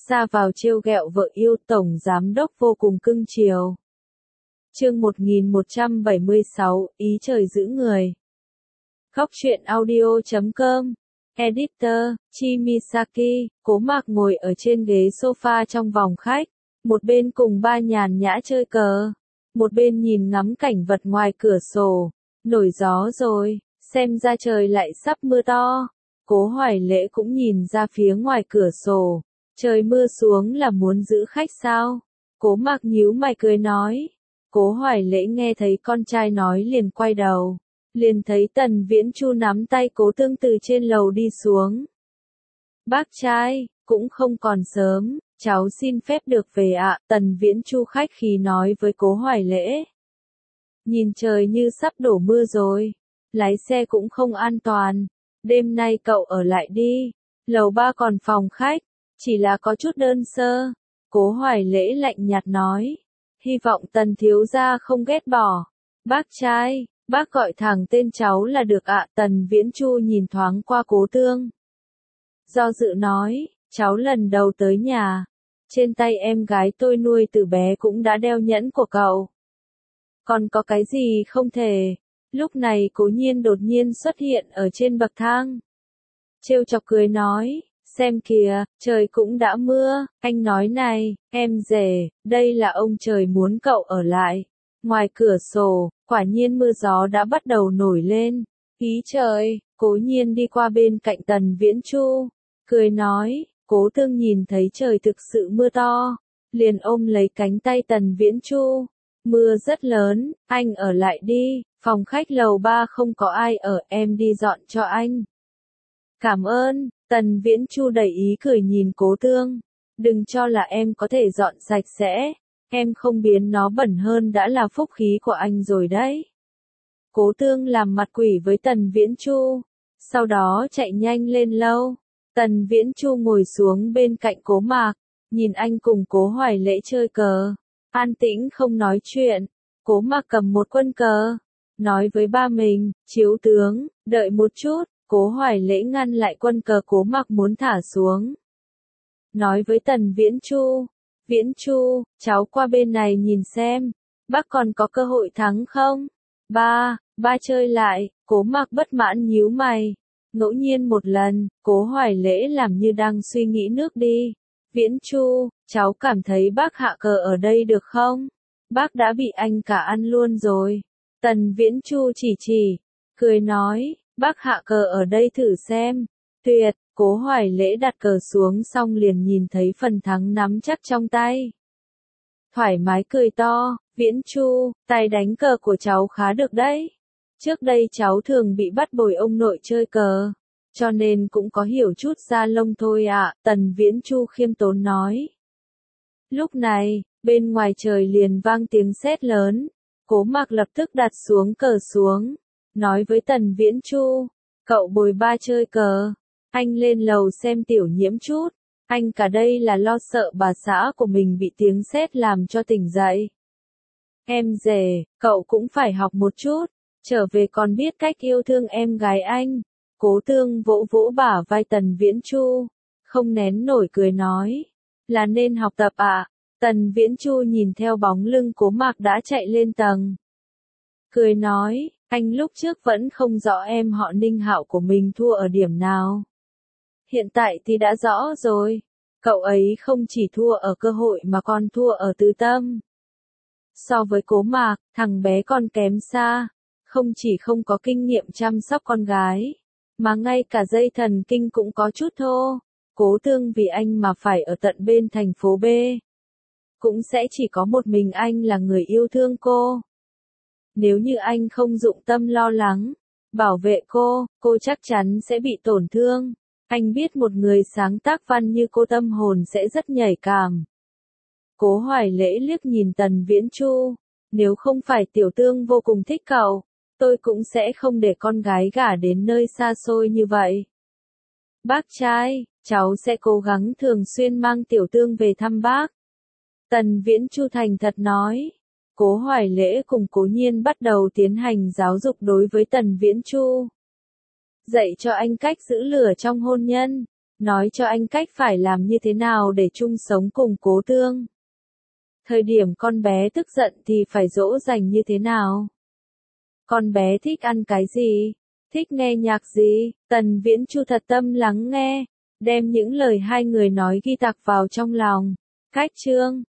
ra vào trêu ghẹo vợ yêu, tổng giám đốc vô cùng cưng chiều. Chương 1176, ý trời giữ người. Góc truyện audio.com. Editor, Chimisaki. Cố Mạc ngồi ở trên ghế sofa trong phòng khách, một bên cùng ba nhàn nhã chơi cờ, một bên nhìn ngắm cảnh vật ngoài cửa sổ. Nổi gió rồi, xem ra trời lại sắp mưa to. Cố Hoài Lễ cũng nhìn ra phía ngoài cửa sổ, trời mưa xuống là muốn giữ khách sao? Cố Mạc nhíu mày cười nói. Cố Hoài Lễ nghe thấy con trai nói liền quay đầu, liền thấy Tần Viễn Chu nắm tay Cố Tương từ trên lầu đi xuống. Bác trai, cũng không còn sớm, cháu xin phép được về ạ, Tần Viễn Chu khách khí nói với Cố Hoài Lễ. Nhìn trời như sắp đổ mưa rồi, lái xe cũng không an toàn, đêm nay cậu ở lại đi, lầu 3 còn phòng khách, chỉ là có chút đơn sơ. Cố Hoài Lễ lạnh nhạt nói, hy vọng Tần thiếu gia không ghét bỏ. Bác trai, bác gọi thẳng tên cháu là được ạ. Tần Viễn Chu nhìn thoáng qua Cố Tương, do dự nói, cháu lần đầu tới nhà, trên tay em gái tôi nuôi từ bé cũng đã đeo nhẫn của cậu. Còn có cái gì không thể? Lúc này Cố Nhiên đột nhiên xuất hiện ở trên bậc thang. Trêu chọc cười nói, xem kìa, trời cũng đã mưa, anh nói này, em rể, đây là ông trời muốn cậu ở lại. Ngoài cửa sổ, quả nhiên mưa gió đã bắt đầu nổi lên. Ý trời, Cố Nhiên đi qua bên cạnh Tần Viễn Chu, cười nói, Cố Tương nhìn thấy trời thực sự mưa to, liền ôm lấy cánh tay Tần Viễn Chu. Mưa rất lớn, anh ở lại đi, phòng khách lầu 3 không có ai ở, em đi dọn cho anh. Cảm ơn, Tần Viễn Chu đầy ý cười nhìn Cố Tương. Đừng cho là em có thể dọn sạch sẽ, em không biến nó bẩn hơn đã là phúc khí của anh rồi đấy. Cố Tương làm mặt quỷ với Tần Viễn Chu, sau đó chạy nhanh lên lâu. Tần Viễn Chu ngồi xuống bên cạnh Cố Mạc, nhìn anh cùng Cố Hoài Lễ chơi cờ. An tĩnh không nói chuyện, Cố Mạc cầm một quân cờ, nói với ba mình, chiếu tướng, đợi một chút. Cố Hoài Lễ ngăn lại quân cờ Cố Mạc muốn thả xuống. Nói với Tần Viễn Chu, Viễn Chu, cháu qua bên này nhìn xem, bác còn có cơ hội thắng không? Ba chơi lại, Cố Mạc bất mãn nhíu mày. Ngẫu nhiên một lần, Cố Hoài Lễ làm như đang suy nghĩ nước đi. Viễn Chu, cháu cảm thấy bác hạ cờ ở đây được không? Bác đã bị anh cả ăn luôn rồi. Tần Viễn Chu chỉ, cười nói, bác hạ cờ ở đây thử xem. Tuyệt, Cố Hoài Lễ đặt cờ xuống xong liền nhìn thấy phần thắng nắm chắc trong tay. Thoải mái cười to, Viễn Chu, tài đánh cờ của cháu khá được đấy. Trước đây cháu thường bị bắt bồi ông nội chơi cờ, cho nên cũng có hiểu chút da lông thôi ạ, Tần Viễn Chu khiêm tốn nói. Lúc này, bên ngoài trời liền vang tiếng sét lớn, Cố Mạc lập tức đặt xuống cờ xuống, nói với Tần Viễn Chu, cậu bồi ba chơi cờ, anh lên lầu xem Tiểu Nhiễm chút, anh cả đây là lo sợ bà xã của mình bị tiếng sét làm cho tỉnh dậy. Em rể, cậu cũng phải học một chút, trở về còn biết cách yêu thương em gái anh. Cố Tương vỗ vỗ bả vai Tần Viễn Chu, không nén nổi cười nói, là nên học tập ạ. Tần Viễn Chu nhìn theo bóng lưng Cố Mạc đã chạy lên tầng, cười nói, anh lúc trước vẫn không rõ em họ Ninh Hạo của mình thua ở điểm nào. Hiện tại thì đã rõ rồi, cậu ấy không chỉ thua ở cơ hội mà còn thua ở tứ tâm. So với Cố Mạc, thằng bé còn kém xa, không chỉ không có kinh nghiệm chăm sóc con gái, mà ngay cả dây thần kinh cũng có chút thô. Cố Tương vì anh mà phải ở tận bên thành phố B. Cũng sẽ chỉ có một mình anh là người yêu thương cô. Nếu như anh không dụng tâm lo lắng, bảo vệ cô chắc chắn sẽ bị tổn thương. Anh biết một người sáng tác văn như cô tâm hồn sẽ rất nhạy cảm. Cố Hoài Lễ liếc nhìn Tần Viễn Chu, nếu không phải Tiểu Tương vô cùng thích cậu, tôi cũng sẽ không để con gái gả đến nơi xa xôi như vậy. Bác trai, cháu sẽ cố gắng thường xuyên mang Tiểu Tương về thăm bác. Tần Viễn Chu thành thật nói. Cố Hoài Lễ cùng Cố Nhiên bắt đầu tiến hành giáo dục đối với Tần Viễn Chu. Dạy cho anh cách giữ lửa trong hôn nhân, nói cho anh cách phải làm như thế nào để chung sống cùng Cố Tương. Thời điểm con bé tức giận thì phải dỗ dành như thế nào? Con bé thích ăn cái gì? Thích nghe nhạc gì? Tần Viễn Chu thật tâm lắng nghe, đem những lời hai người nói ghi tạc vào trong lòng. Cách chương